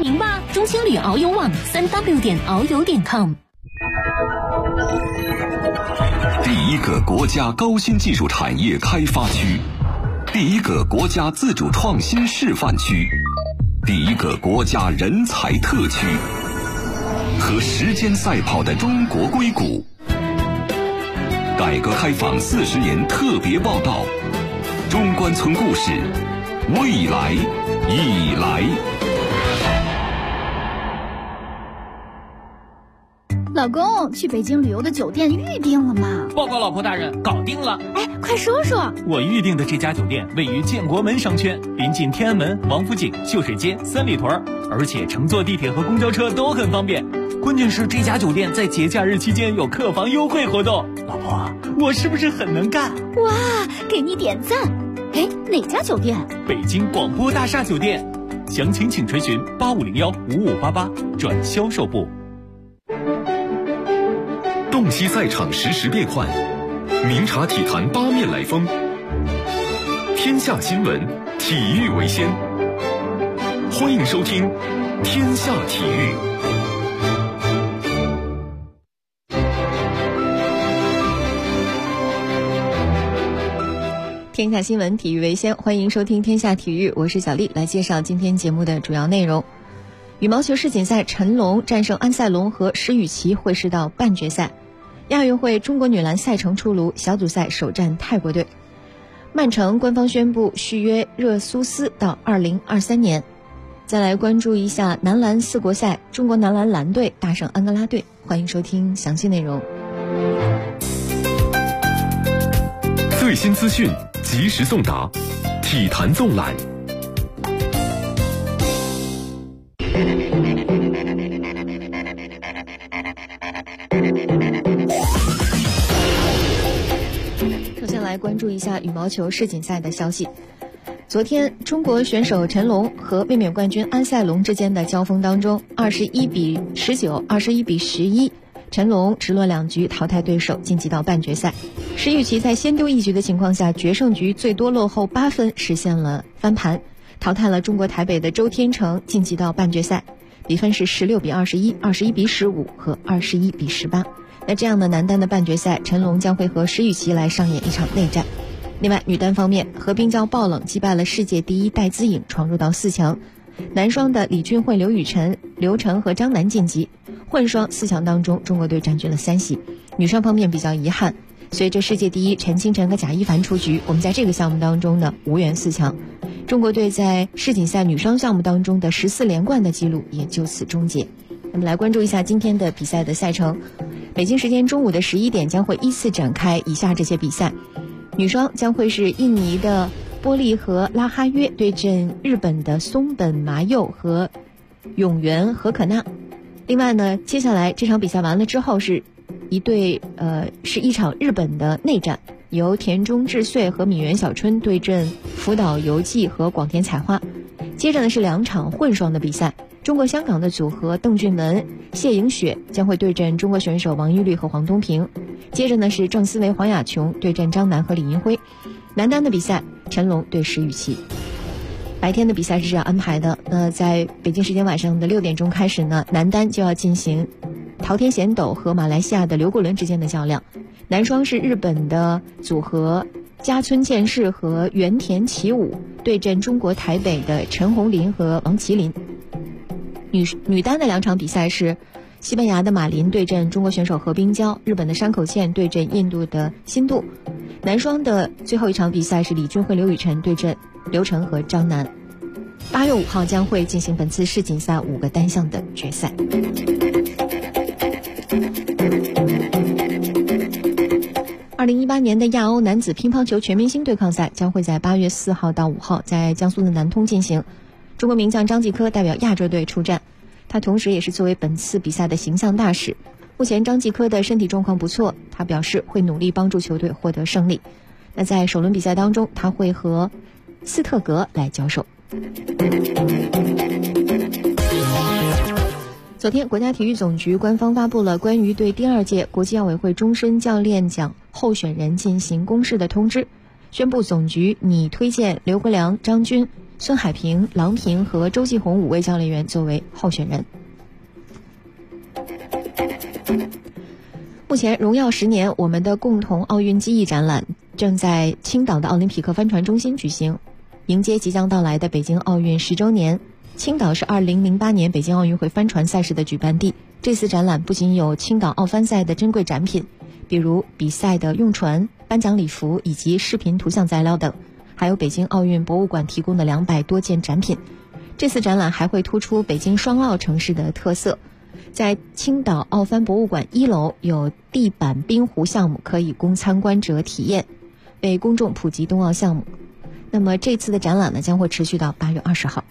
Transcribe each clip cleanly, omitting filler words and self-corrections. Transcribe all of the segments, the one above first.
名吧，中青旅遨游网3w.遨游.com。 第一个国家高新技术产业开发区，第一个国家自主创新示范区，第一个国家人才特区，和时间赛跑的中国硅谷。改革开放40年特别报道，中关村故事，未来已来。 老公，去北京旅游的酒店预定了吗？ 报告老婆大人，搞定了。 哎，快说说。 我预定的这家酒店位于建国门商圈，临近天安门、王府井、秀水街、三里屯，而且乘坐地铁和公交车都很方便。关键是这家酒店在节假日期间有客房优惠活动。老婆，我是不是很能干？ 哇，给你点赞。哎，哪家酒店？ 北京广播大厦酒店。详情请垂询8501-5588转销售部。 洞悉赛场实时变换，明察体坛八面来风。天下新闻，体育为先。欢迎收听《天下体育》。 天下新闻，体育为先。欢迎收听《天下体育》，我是小丽，来介绍今天节目的主要内容。羽毛球世锦赛，陈龙战胜安赛龙和石宇奇会师到半决赛。亚运会中国女篮赛程出炉，小组赛首战泰国队。曼城官方宣布续约热苏斯到2023年。再来关注一下男篮4国赛，中国男篮蓝队大胜安哥拉队。欢迎收听详细内容。 最新资讯及时送达，体坛纵览。 首先来关注一下羽毛球世锦赛的消息。昨天，中国选手陈龙和卫冕冠军安赛龙之间的交锋当中，21-19、21-11，陈龙直落2局淘汰对手，晋级到半决赛。石宇奇在先丢1局的情况下，决胜局最多落后8分，实现了翻盘，淘汰了中国台北的周天成，晋级到半决赛。比分是16-21、21-15和21-18。那这样的男单的半决赛，陈龙将会和石宇奇来上演一场内战。另外，女单方面，何冰娇爆冷击败了世界第一戴资颖，闯入到4强。男双的李俊慧、刘雨辰、刘晨和张楠晋级。混双4强当中，中国队占据了3席。女双方面比较遗憾，随着世界第一陈清晨和贾一凡出局，我们在这个项目当中呢无缘4强。中国队在世锦赛女双项目当中的14连冠的记录也就此终结。那么来关注一下今天的比赛的赛程。北京时间中午的11点将会依次展开以下这些比赛。女双将会是印尼的波利和拉哈约对阵日本的松本麻佑和永原和可娜。另外呢，接下来这场比赛完了之后是一场日本的内战，由田中智穗和米原小春对阵福岛由纪和广田彩花。接着呢是2场混双的比赛，中国香港的组合邓俊文、谢颖雪将会对阵中国选手王玉律和黄东萍。接着呢是郑思维、黄雅琼对阵张楠和李银辉。男单的比赛，陈龙对石宇奇。白天的比赛是这样安排的，在北京时间晚上的6点钟开始呢，男单就要进行桃田贤斗和马来西亚的刘国伦之间的较量。男双是日本的组合加村健士和原田启武对阵中国台北的陈红林和王麒麟。女单的2场比赛是西班牙的马林对阵中国选手何冰娇，日本的山口茜对阵印度的辛杜。男双的最后一场比赛是李俊慧、刘雨辰对阵刘晨和张楠。8月5号将会进行本次世锦赛5个单项的决赛。2018年的亚欧男子乒乓球全明星对抗赛将会在8月4号到5号在江苏的南通进行。中国名将张继科代表亚洲队出战，他同时也是作为本次比赛的形象大使。目前张继科的身体状况不错，他表示会努力帮助球队获得胜利。那在首轮比赛当中，他会和斯特格来交手。昨天，国家体育总局官方发布了关于对第2届国际奥委会终身教练奖候选人进行公示的通知，宣布总局拟推荐刘国梁、张军、 孙海平、郎平和周继红5位教练员作为候选人。目前荣耀10年我们的共同奥运记忆展览正在青岛的奥林匹克帆船中心举行，迎接即将到来的北京奥运10周年。青岛是2008年北京奥运会帆船赛事的举办地，这次展览不仅有青岛奥帆赛的珍贵展品，比如比赛的用船、颁奖礼服以及视频图像材料等，还有北京奥运博物馆提供的200多件展品。这次展览还会突出北京双奥城市的特色，在青岛奥帆博物馆1楼有地板冰壶项目可以供参观者体验，为公众普及冬奥项目。那么这次的展览呢，将会持续到8月20号。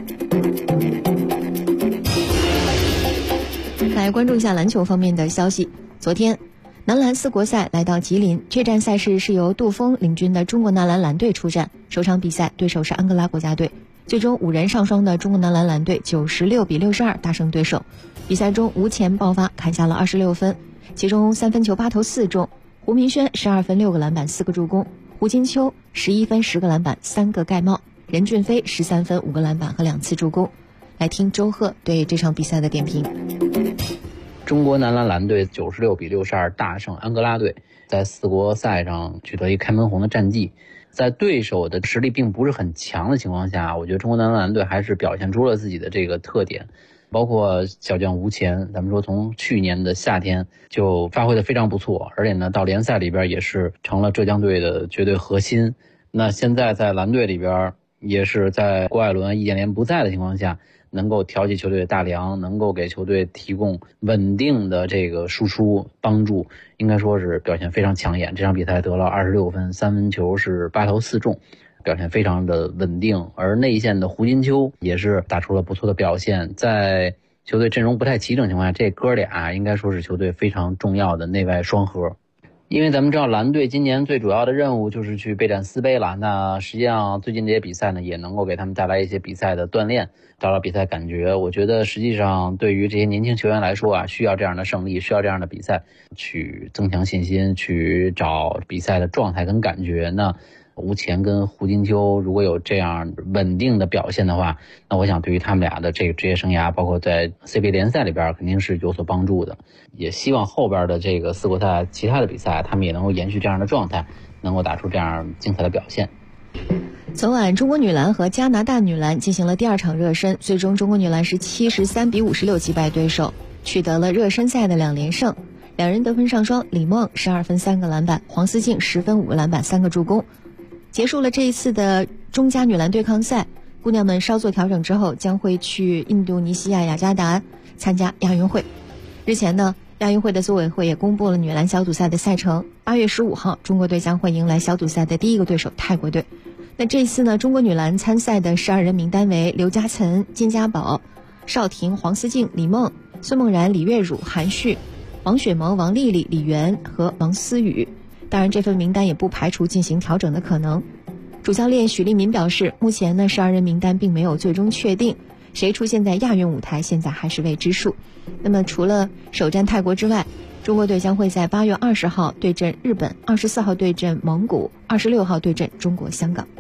来关注一下篮球方面的消息。昨天男篮4国赛来到吉林，这站赛事是由杜锋领军的中国男篮蓝队出战，首场比赛对手是安哥拉国家队，最终5人上双的中国男篮蓝队96比62大胜对手。比赛中吴前爆发，砍下了26分，其中3分球8投4中，胡明轩12分6个篮板4个助攻，胡金秋11分10个篮板3个盖帽，任骏飞13分5个篮板和2次助攻。来听周贺对这场比赛的点评。 中国男篮蓝队96比62大胜安哥拉队，在4国赛上取得一开门红的战绩。在对手的实力并不是很强的情况下，我觉得中国男篮蓝队还是表现出了自己的这个特点，包括小将吴前，咱们说从去年的夏天就发挥得非常不错，而且呢到联赛里边也是成了浙江队的绝对核心。那现在在蓝队里边也是在郭艾伦、易建联不在的情况下，能够调剂球队的大梁，能够给球队提供稳定的这个输出帮助，应该说是表现非常抢眼。这场比赛得了26分，3分球是8投4中，表现非常的稳定。而内线的胡金秋也是打出了不错的表现，在球队阵容不太齐整情况下，这哥俩应该说是球队非常重要的内外双核。因为咱们知道蓝队今年最主要的任务就是去备战斯杯了，那实际上最近这些比赛呢也能够给他们带来一些比赛的锻炼，找到比赛感觉。我觉得实际上对于这些年轻球员来说啊，需要这样的胜利，需要这样的比赛去增强信心，去找比赛的状态跟感觉。那吴前跟胡金秋如果有这样稳定的表现的话，那我想对于他们俩的这个职业生涯，包括在 CBA 联赛里边肯定是有所帮助的。也希望后边的这个4国赛其他的比赛他们也能够延续这样的状态，能够打出这样精彩的表现。 昨晚中国女篮和加拿大女篮进行了第2场热身，最终中国女篮是73比56击败对手，取得了热身赛的2连胜。两人得分上双，李梦12分3个篮板，黄思静10分5个篮板3个助攻。结束了这一次的中加女篮对抗赛，姑娘们稍作调整之后将会去印度尼西亚雅加达参加亚运会。日前呢，亚运会的组委会也公布了女篮小组赛的赛程，8月15号中国队将会迎来小组赛的第一个对手泰国队。那这一次呢，中国女篮参赛的12人名单为刘嘉岑、金家宝、邵婷、黄思静、李梦、孙梦然、李月汝、韩旭、王雪萌、王丽丽、李媛和王思雨。当然这份名单也不排除进行调整的可能。主教练许利民表示，目前呢12人名单并没有最终确定，谁出现在亚运舞台现在还是未知数。那么除了首战泰国之外，中国队将会在8月20号对阵日本，24号对阵蒙古，26号对阵中国香港。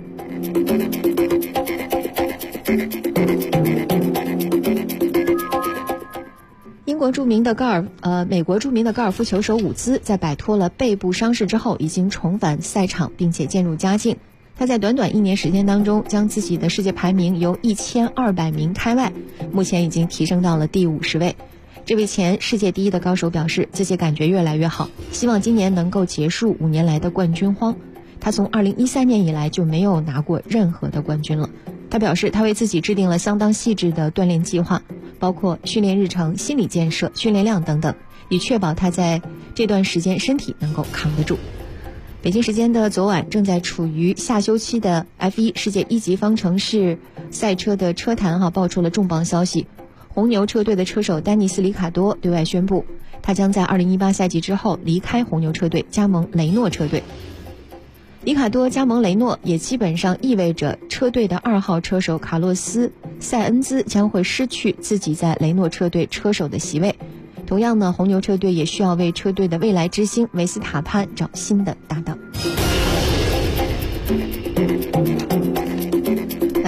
美国著名的高尔夫球手伍兹在摆脱了背部伤势之后，已经重返赛场，并且渐入佳境。他在短短1年时间当中，将自己的世界排名由1200名开外，目前已经提升到了第50位。这位前世界第一的高手表示，自己感觉越来越好，希望今年能够结束5年来的冠军荒。他从2013年以来就没有拿过任何的冠军了。他表示，他为自己制定了相当细致的锻炼计划，包括训练日程、心理建设、训练量等等，以确保他在这段时间身体能够扛得住。北京时间的昨晚，正在处于下休期的 F1 世界1级方程式赛车的车坛爆出了重磅消息。红牛车队的车手丹尼斯·里卡多对外宣布，他将在2018赛季之后离开红牛车队，加盟雷诺车队。里卡多加盟雷诺也基本上意味着车队的2号车手卡洛斯·塞恩兹将会失去自己在雷诺车队车手的席位。同样呢，红牛车队也需要为车队的未来之星维斯塔潘找新的搭档。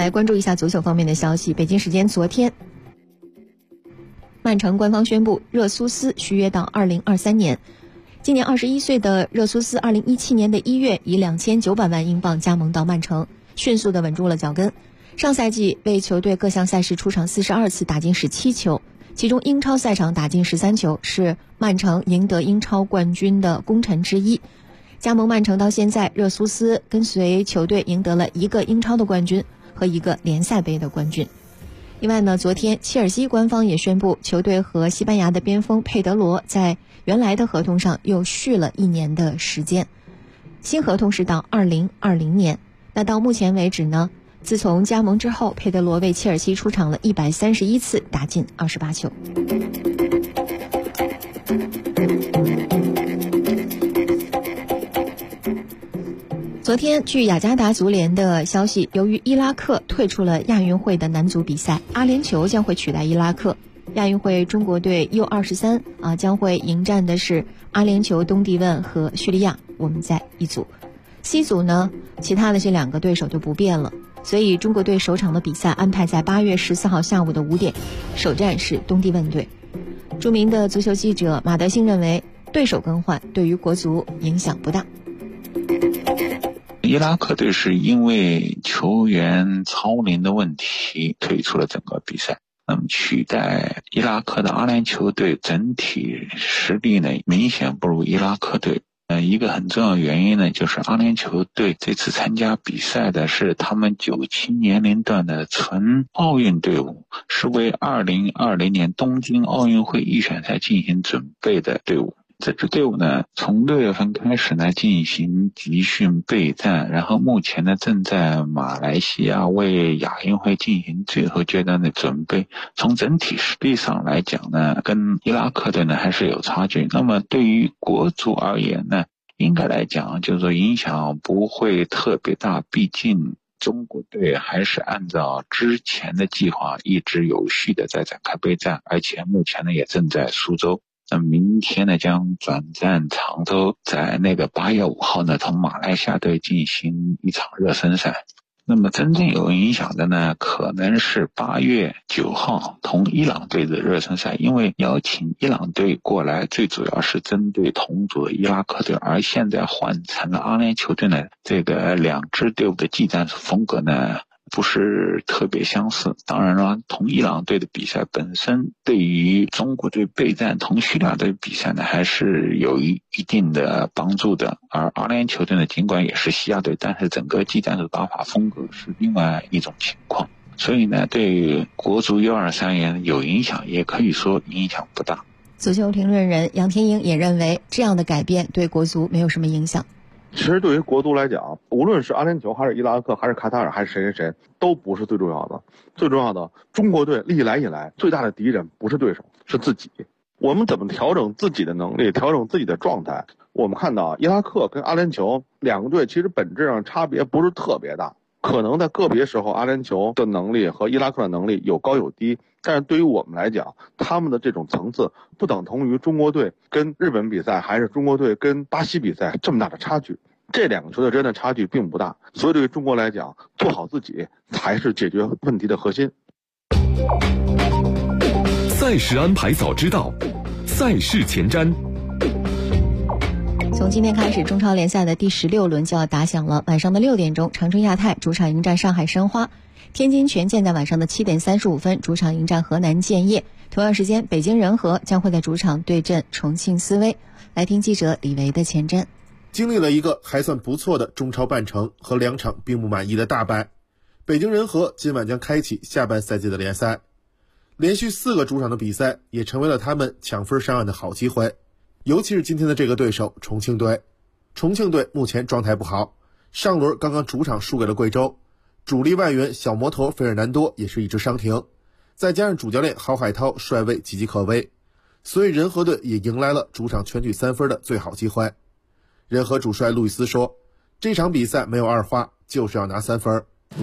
来关注一下足球方面的消息。北京时间昨天，曼城官方宣布热苏斯续约到2023年。今年21岁的热苏斯2017年的1月以2900万英镑加盟到曼城，迅速地稳住了脚跟。上赛季为球队各项赛事出场42次，打进17球，其中英超赛场打进13球，是曼城赢得英超冠军的功臣之一。加盟曼城到现在，热苏斯跟随球队赢得了1个英超的冠军和1个联赛杯的冠军。另外呢，昨天切尔西官方也宣布，球队和西班牙的边锋佩德罗在原来的合同上又续了1年的时间，新合同是到2020年。那到目前为止呢，自从加盟之后，佩德罗为切尔西出场了131次，打进28球。昨天，据雅加达足联的消息，由于伊拉克退出了亚运会的男足比赛，阿联酋将会取代伊拉克。亚运会中国队 U23 将会迎战的是阿联酋、东帝汶和叙利亚，我们在一组。C 组呢，其他的这2个对手就不变了，所以中国队首场的比赛安排在8月14号下午的5点，首战是东帝汶队。著名的足球记者马德兴认为，对手更换对于国足影响不大。 伊拉克队是因为球员操龄的问题退出了整个比赛，那么取代伊拉克的阿联酋队整体实力呢明显不如伊拉克队。一个很重要的原因呢，就是阿联酋队这次参加比赛的是他们97年龄段的纯奥运队伍，是为2020年东京奥运会预选赛进行准备的队伍。这支队伍呢，从6月份开始呢进行集训备战，然后目前呢正在马来西亚为亚运会进行最后阶段的准备。从整体实力上来讲呢，跟伊拉克队呢还是有差距。那么对于国足而言呢，应该来讲就是说影响不会特别大，毕竟中国队还是按照之前的计划一直有序的在展开备战，而且目前呢也正在苏州。那明天呢将转战常州，在那个8月5号呢同马来西亚队进行一场热身赛。那么真正有影响的呢，可能是8月9号同伊朗队的热身赛，因为邀请伊朗队过来最主要是针对同组的伊拉克队，而现在换成了阿联酋队呢，这个2支队伍的技战术风格呢不是特别相似。当然了，同伊朗队的比赛本身对于中国队备战同叙利亚队比赛呢还是有一定的帮助的。而阿联酋队呢，尽管也是西亚队，但是整个技战术打法风格是另外一种情况，所以呢对于国足 U23 有影响，也可以说影响不大。 足球评论人杨天英也认为，这样的改变对国足没有什么影响。 其实对于国足来讲，无论是阿联酋还是伊拉克还是卡塔尔还是谁都不是最重要的。最重要的，中国队历来以来最大的敌人不是对手，是自己。我们怎么调整自己的能力，调整自己的状态？我们看到伊拉克跟阿联酋2个队其实本质上差别不是特别大，可能在个别时候阿联酋的能力和伊拉克的能力有高有低，但是对于我们来讲，他们的这种层次不等同于中国队跟日本比赛还是中国队跟巴西比赛这么大的差距。这2个球队之间的差距并不大，所以对于中国来讲，做好自己才是解决问题的核心。 赛事安排早知道，赛事前瞻。 从今天开始，中超联赛的第16轮就要打响了。晚上的6点钟，长春亚泰主场迎战上海申花；天津权健在晚上的7点35分主场迎战河南建业。同样时间，北京人和将会在主场对阵重庆斯威。来听记者李维的前瞻。 经历了一个还算不错的中超半程和2场并不满意的大败，北京人和今晚将开启下半赛季的联赛。连续4个主场的比赛也成为了他们抢分上岸的好机会，尤其是今天的这个对手重庆队。重庆队目前状态不好，上轮刚刚主场输给了贵州，主力外援小魔头费尔南多也是一直伤停，再加上主教练郝海涛帅位岌岌可危，所以人和队也迎来了主场全取3分的最好机会。人和主帅路易斯说，这场比赛没有二话，就是要拿3分。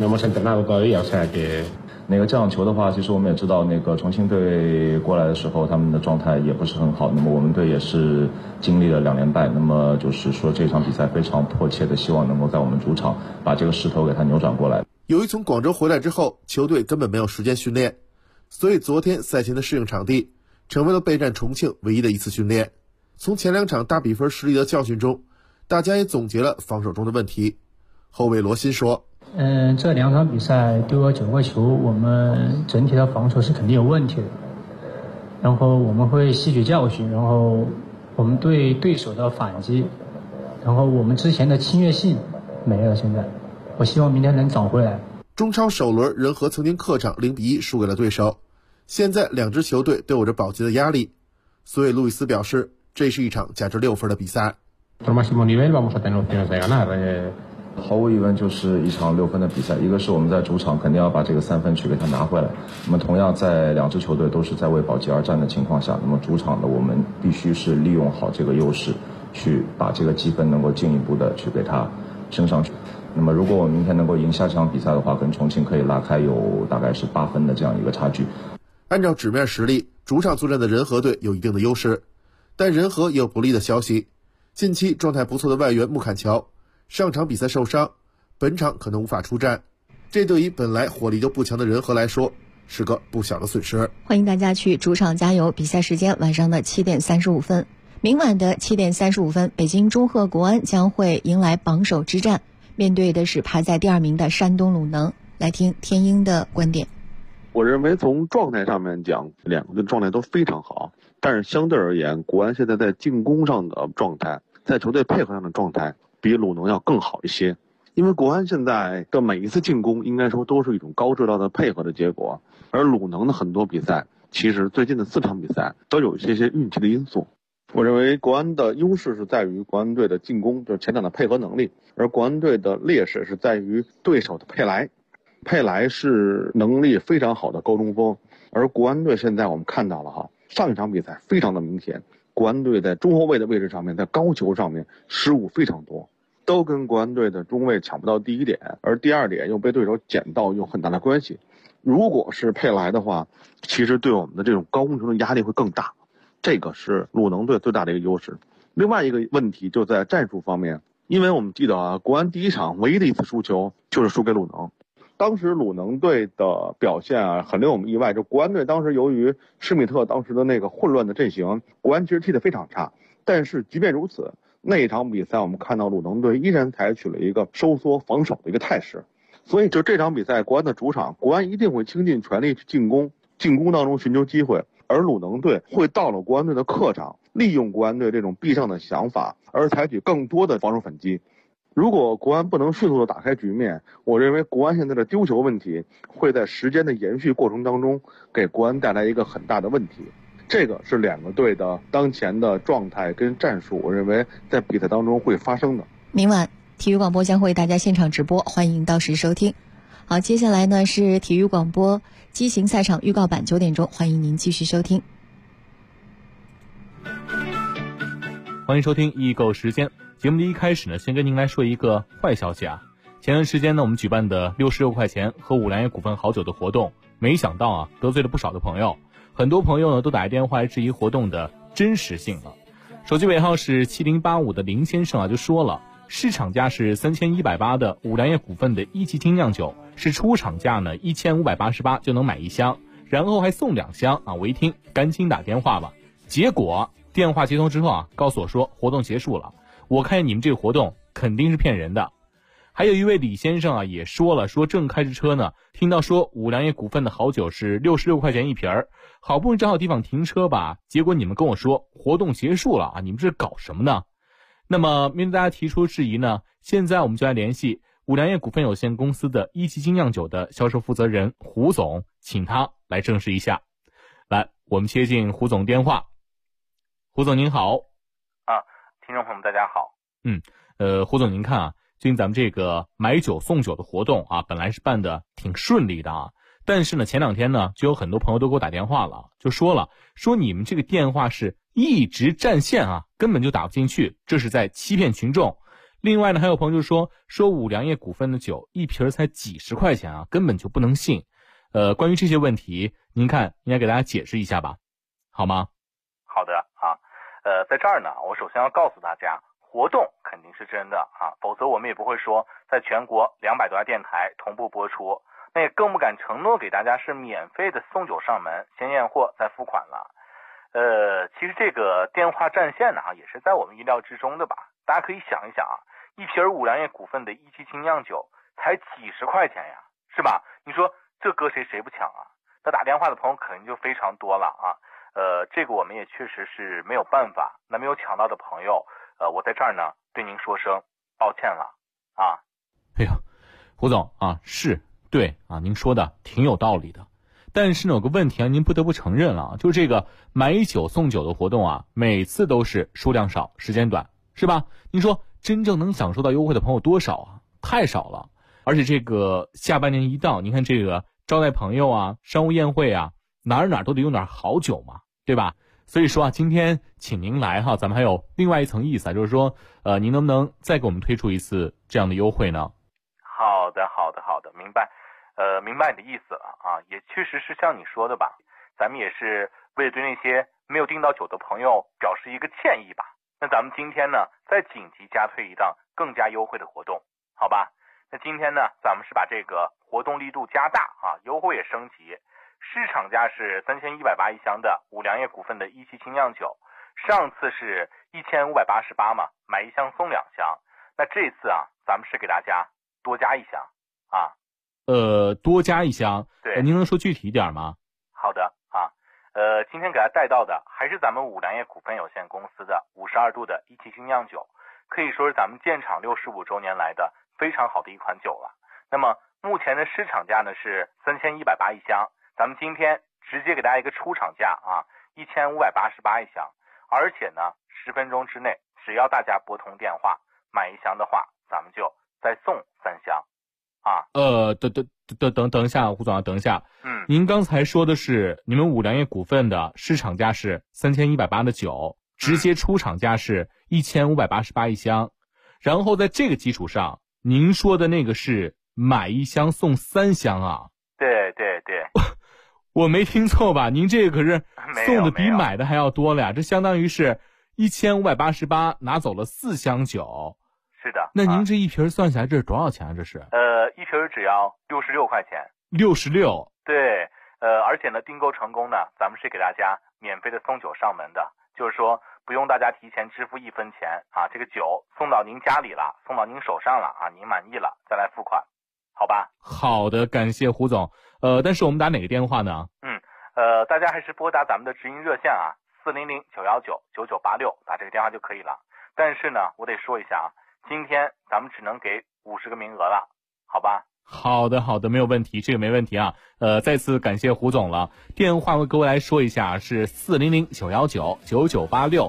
这样球的话，其实我们也知道，重庆队过来的时候，他们的状态也不是很好。那么我们队也是经历了2连败，那么就是说这场比赛非常迫切的希望能够在我们主场把这个势头给它扭转过来。 由于从广州回来之后，球队根本没有时间训练，所以昨天赛前的适应场地成为了备战重庆唯一的一次训练。从前2场大比分失利的教训中，大家也总结了防守中的问题。后卫罗新说， 这2场比赛丢了9个球，我们整体的防守是肯定有问题的，然后我们会吸取教训，然后我们对对手的反击，然后我们之前的侵略性没了，现在我希望明天能找回来。 中超首轮人和曾经客场0-1输给了对手，现在2支球队都有着保级的压力，所以路易斯表示这是一场价值6分的比赛。 毫无疑问就是一场6分的比赛，一个是我们在主场肯定要把这个3分去给它拿回来，那么同样在2支球队都是在为保级而战的情况下，那么主场的我们必须是利用好这个优势，去把这个积分能够进一步的去给它升上去。那么如果我们明天能够赢下这场比赛的话，跟重庆可以拉开有大概是8分的这样一个差距。 按照纸面实力，主场作战的人和队有一定的优势，但人和也有不利的消息。近期状态不错的外援穆坎乔上场比赛受伤，本场可能无法出战，这对于本来火力就不强的人和来说是个不小的损失。 欢迎大家去主场加油，比赛时间晚上的7点35分。明晚的7点35分，北京中赫国安将会迎来榜首之战，面对的是排在第2名的山东鲁能。来听天鹰的观点。 我认为从状态上面讲，2个队状态都非常好，但是相对而言，国安现在在进攻上的状态，在球队配合上的状态比鲁能要更好一些。因为国安现在的每一次进攻应该说都是一种高质量的配合的结果，而鲁能的很多比赛其实最近的4场比赛都有一些运气的因素。我认为国安的优势是在于国安队的进攻，就是前场的配合能力，而国安队的劣势是在于对手的佩莱。佩莱是能力非常好的高中锋，而国安队现在我们看到了上一场比赛非常的明显，国安队在中后卫的位置上面，在高球上面失误非常多，都跟国安队的中卫抢不到第一点，而第2点又被对手捡到有很大的关系。如果是佩莱的话，其实对我们的这种高空球的压力会更大，这个是鲁能队最大的一个优势。另外一个问题就在战术方面，因为我们记得国安第1场唯一的一次输球就是输给鲁能，当时鲁能队的表现很令我们意外，就国安队当时由于施密特当时的那个混乱的阵型，国安其实踢得非常差，但是即便如此，那一场比赛我们看到鲁能队依然采取了一个收缩防守的一个态势，所以就这场比赛国安的主场，国安一定会倾尽全力去进攻当中寻求机会，而鲁能队会到了国安队的客场，利用国安队这种避上的想法而采取更多的防守反击。如果国安不能迅速的打开局面，我认为国安现在的丢球问题会在时间的延续过程当中给国安带来一个很大的问题。这个是2个队的当前的状态跟战术，我认为在比赛当中会发生的。 明晚体育广播将为大家现场直播，欢迎到时收听。好，接下来呢是体育广播机型赛场预告版，9点钟，欢迎您继续收听。 欢迎收听易购时间。节目的一开始呢，先跟您来说一个坏消息啊。前段时间呢，我们举办的66块钱喝五粮液股份好酒的活动，没想到得罪了不少的朋友。很多朋友呢都打电话来质疑活动的真实性了。手机尾号是7085的林先生就说了，市场价是3180的五粮液股份的1级精酿酒，是出厂价呢1588就能买1箱，然后还送2箱我一听赶紧打电话吧。结果电话接通之后告诉我说活动结束了。我看你们这个活动肯定是骗人的。还有一位李先生也说了，说正开着车呢，听到说五粮液股份的好酒是66块钱一瓶儿，好不容易找好地方停车吧，结果你们跟我说活动结束了你们这是搞什么呢？那么面对大家提出质疑呢，现在我们就来联系五粮液股份有限公司的1级精酿酒的销售负责人胡总，请他来证实一下。来，我们接进胡总电话。胡总您好。 听众朋友们大家好。 胡总您看最近咱们这个买酒送酒的活动本来是办的挺顺利的但是呢前2天呢就有很多朋友都给我打电话了，就说你们这个电话是一直占线根本就打不进去，这是在欺骗群众。另外呢还有朋友就说五粮液股份的酒一瓶才几十块钱根本就不能信。关于这些问题您看应该给大家解释一下吧，好吗？ 好的在这儿呢，我首先要告诉大家， 活动肯定是真的啊，否则我们也不会说在全国200多家电台同步播出，那也更不敢承诺给大家是免费的送酒上门，先验货再付款了。其实这个电话占线呢也是在我们意料之中的吧。大家可以想一想啊，一瓶五粮液股份的17精酿酒才几十块钱呀，是吧？你说这搁谁不抢啊？那打电话的朋友肯定就非常多了啊。这个我们也确实是没有办法。那没有抢到的朋友，我在这儿呢对您说声抱歉了啊。 哎呀，胡总啊，是对啊，您说的挺有道理的。但是呢，有个问题啊，您不得不承认了，就是这个买酒送酒的活动啊，每次都是数量少，时间短，是吧？您说真正能享受到优惠的朋友多少啊？太少了。而且这个下半年一到，您看这个招待朋友啊，商务宴会啊，哪都得用点好酒嘛，对吧？所以说啊，今天请您来哈，咱们还有另外一层意思啊，就是说，您能不能再给我们推出一次这样的优惠呢？ 好的，明白。明白你的意思了啊，也确实是像你说的吧，咱们也是为了对那些没有订到酒的朋友表示一个歉意吧。那咱们今天呢，再紧急加推一档更加优惠的活动，好吧？那今天呢，咱们是把这个活动力度加大啊，优惠也升级。市场价是3180一箱的五粮液股份的17精酿酒，上次是1588嘛，买1箱送2箱。那这次啊，咱们是给大家多加1箱啊。 多加1箱， 对， 您能说具体一点吗？ 好的啊，今天给大家带到的还是咱们五粮液股份有限公司的52度的17精酿酒，可以说是咱们建厂65周年来的非常好的一款酒了。那么目前的市场价呢是3180一箱，咱们今天直接给大家一个出厂价啊，1588一箱，而且呢10分钟之内，只要大家拨通电话买1箱的话，咱们就再送3箱。啊， 等一下，胡总啊，等一下。您刚才说的是你们五粮液股份的市场价是3180的酒，直接出厂价是1588一箱，然后在这个基础上，您说的那个是买1箱送3箱啊？ 对， 我没听错吧？您这个可是送的比买的还要多了呀，这相当于是1588拿走了4箱酒。 是的， 那您这一瓶算下来这是多少钱啊？这是一瓶只要66块钱。 66？ 对，而且呢，订购成功呢，咱们是给大家免费的送酒上门的，就是说不用大家提前支付1分钱啊，这个酒送到您家里了，送到您手上了啊，您满意了再来付款，好吧？ 好的，感谢胡总。但是我们打哪个电话呢？ 大家还是拨打咱们的直营热线啊，400-919-9986，打这个电话就可以了。但是呢，我得说一下啊，今天咱们只能给50个名额了，好吧？ 好的，没有问题，这个没问题啊。再次感谢胡总了。电话我各位来说一下，是400-919-9986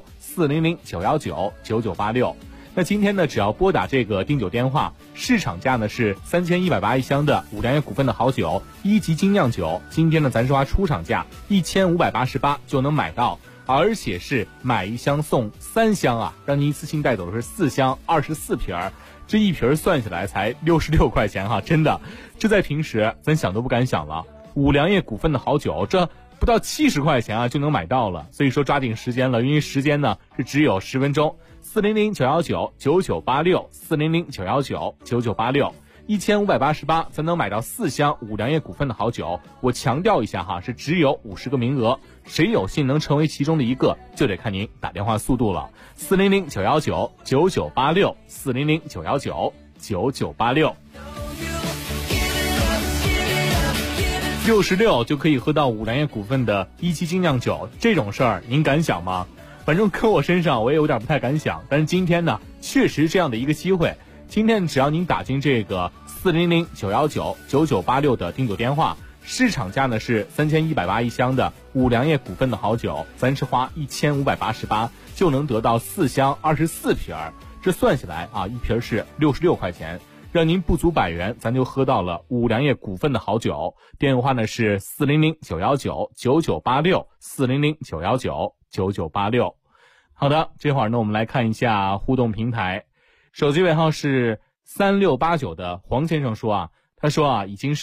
400-919-9986。那今天呢，只要拨打这个订酒电话，市场价呢是3180一箱的五粮液股份的好酒1级精酿酒，今天呢咱说出厂价1588就能买到，而且是买1箱送3箱啊，让您一次性带走的是4箱24瓶，这一瓶算下来才66块钱哈，真的，这在平时咱想都不敢想了。五粮液股份的好酒，这不到70块钱啊就能买到了，所以说抓紧时间了，因为时间呢是只有10分钟。400-919-9986 400-919-9986 1588才能买到4箱五粮液股份的好酒。我强调一下哈，是只有50个名额，谁有幸能成为其中的一个，就得看您打电话速度了。400-919-9986 400-919-9986 66就可以喝到五粮液股份的1级精酿酒，这种事儿您敢想吗？反正搁我身上我也有点不太敢想，但是今天呢确实这样的一个机会，今天只要您打进这个400-919-9986的订酒电话，市场价呢是3180一箱的五粮液股份的好酒，咱是花1588就能得到4箱24瓶，这算下来啊，一瓶是66块钱，让您不足100元，咱就喝到了五粮液股份的好酒。电话呢是400-919-9986 400-919-9986。好的，这会儿呢我们来看一下互动平台，手机尾号是3689的黄先生说啊，他说啊已经是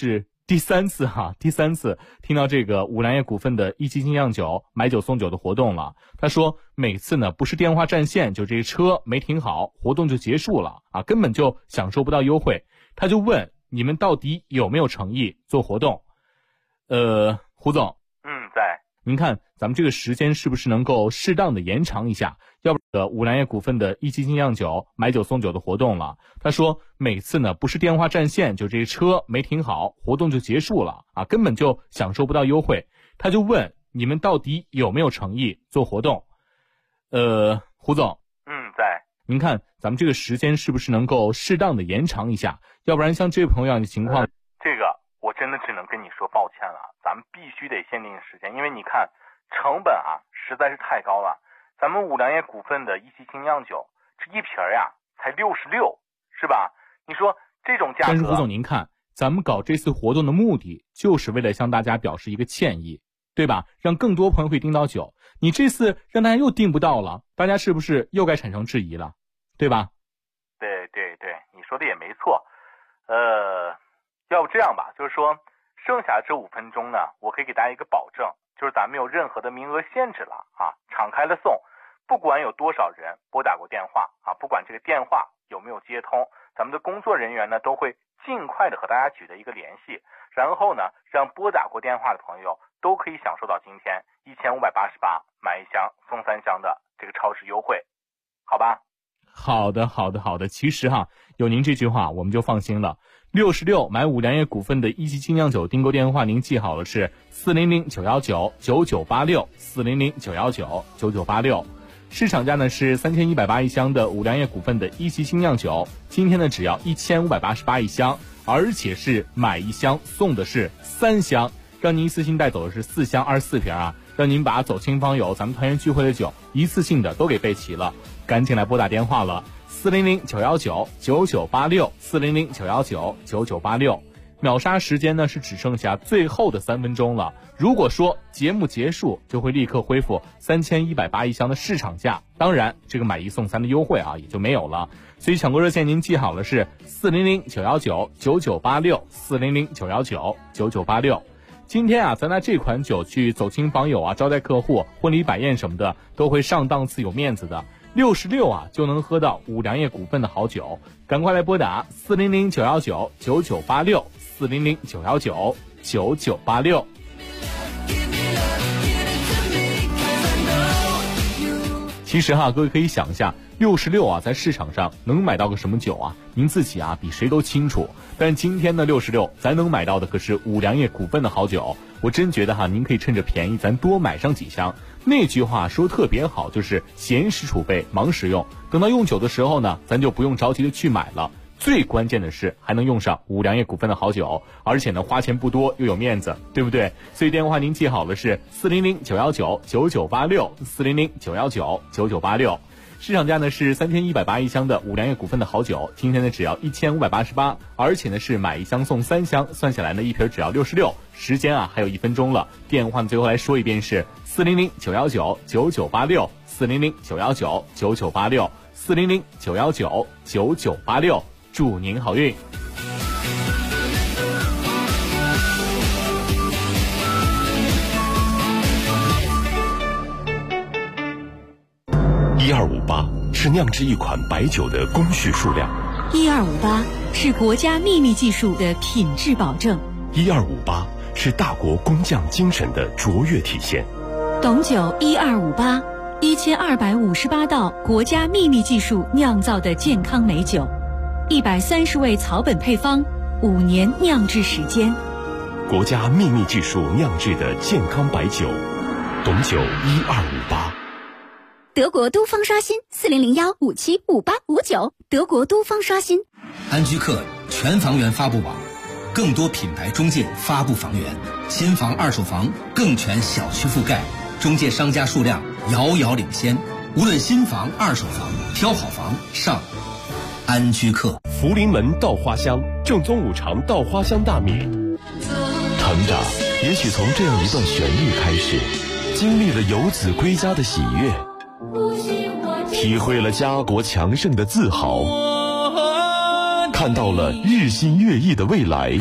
第三次听到这个五粮液股份的一期精酿酒买酒送酒的活动了。他说每次呢不是电话占线，就这个车没停好，活动就结束了啊，根本就享受不到优惠。他就问你们到底有没有诚意做活动？胡总， 在。 您看咱们这个时间是不是能够适当的延长一下？要不五粮液股份的一期精酿酒买酒送酒的活动了。他说每次呢不是电话占线，就这个车没停好，活动就结束了啊，根本就享受不到优惠。他就问你们到底有没有诚意做活动？胡总， 在。 您看咱们这个时间是不是能够适当的延长一下？要不然像这位朋友的情况， 这个我真的只能跟你说抱歉了，咱们必须得限定时间，因为你看成本实在是太高了。咱们五粮液股份的一期精酿酒这一瓶才66，是吧？你说这种价格。 但是胡总您看，咱们搞这次活动的目的就是为了向大家表示一个歉意，对吧？让更多朋友会订到酒，你这次让大家又订不到了，大家是不是又该产生质疑了，对吧？ 对，你说的也没错。要不这样吧，就是说剩下这5分钟呢，我可以给大家一个保证，就是咱们没有任何的名额限制了啊，敞开了送，不管有多少人拨打过电话啊，不管这个电话有没有接通，咱们的工作人员呢都会尽快的和大家取得一个联系，然后呢让拨打过电话的朋友都可以享受到今天1588买1箱送3箱的这个超值优惠，好吧？ 好的。其实有您这句话我们就放心了。66买五粮液股份的一期精酿酒订购电话您记好了，是400-919-9986 400-919-9986。市场价呢是3180一箱的五粮液股份的一期精酿酒，今天呢只要1588一箱，而且是买1箱送的是3箱，让您一次性带走的是4箱24瓶啊，让您把走亲访友咱们团圆聚会的酒一次性的都给备齐了。赶紧来拨打电话了，400-919-9986 400-919-9986。秒杀时间呢是只剩下最后的3分钟了，如果说节目结束就会立刻恢复3180一箱的市场价，当然这个买1送3的优惠也就没有了。所以抢购热线您记好了，是400-919-9986 400-919-9986。今天咱拿这款酒去走亲访友招待客户，婚礼摆宴什么的都会上档次有面子的。66就能喝到五粮液股份的好酒，赶快来拨打400-919-9986 400-919-9986。其实各位可以想一下，66在市场上能买到个什么酒您自己比谁都清楚。但今天的66咱能买到的可是五粮液股份的好酒，我真觉得您可以趁着便宜咱多买上几箱。那句话说特别好，就是闲时储备忙时用，等到用酒的时候呢，咱就不用着急的去买了。最关键的是还能用上五粮液股份的好酒，而且呢花钱不多又有面子，对不对？所以电话您记好了，是400-919-9986 400-919-9986。市场价呢是3180一箱的五粮液股份的好酒，今天呢只要1588，而且呢是买1箱送3箱，算下来呢一瓶只要66。时间还有1分钟了，电话呢最后来说一遍是400-919-9986 400-919-9986 400-919-9986。祝您好运。 1258是酿制一款白酒的工序数量 ，1258是国家秘密技术的品质保证 ，1258是大国工匠精神的卓越体现。 董酒1258 1258道国家秘密技术酿造的健康美酒，130味草本配方，5年酿制时间， 国家秘密技术酿制的健康白酒，董酒1258。 德国都方刷新400-157-5859，德国都方刷新。 安居客全房源发布网，更多品牌中介发布房源，新房二手房更全小区覆盖，中介商家数量遥遥领先。无论新房二手房，挑好房上安居客。 福临门稻花香，正宗五常稻花香大米。成长也许从这样一段旋律开始，经历了游子归家的喜悦，体会了家国强盛的自豪，看到了日新月异的未来。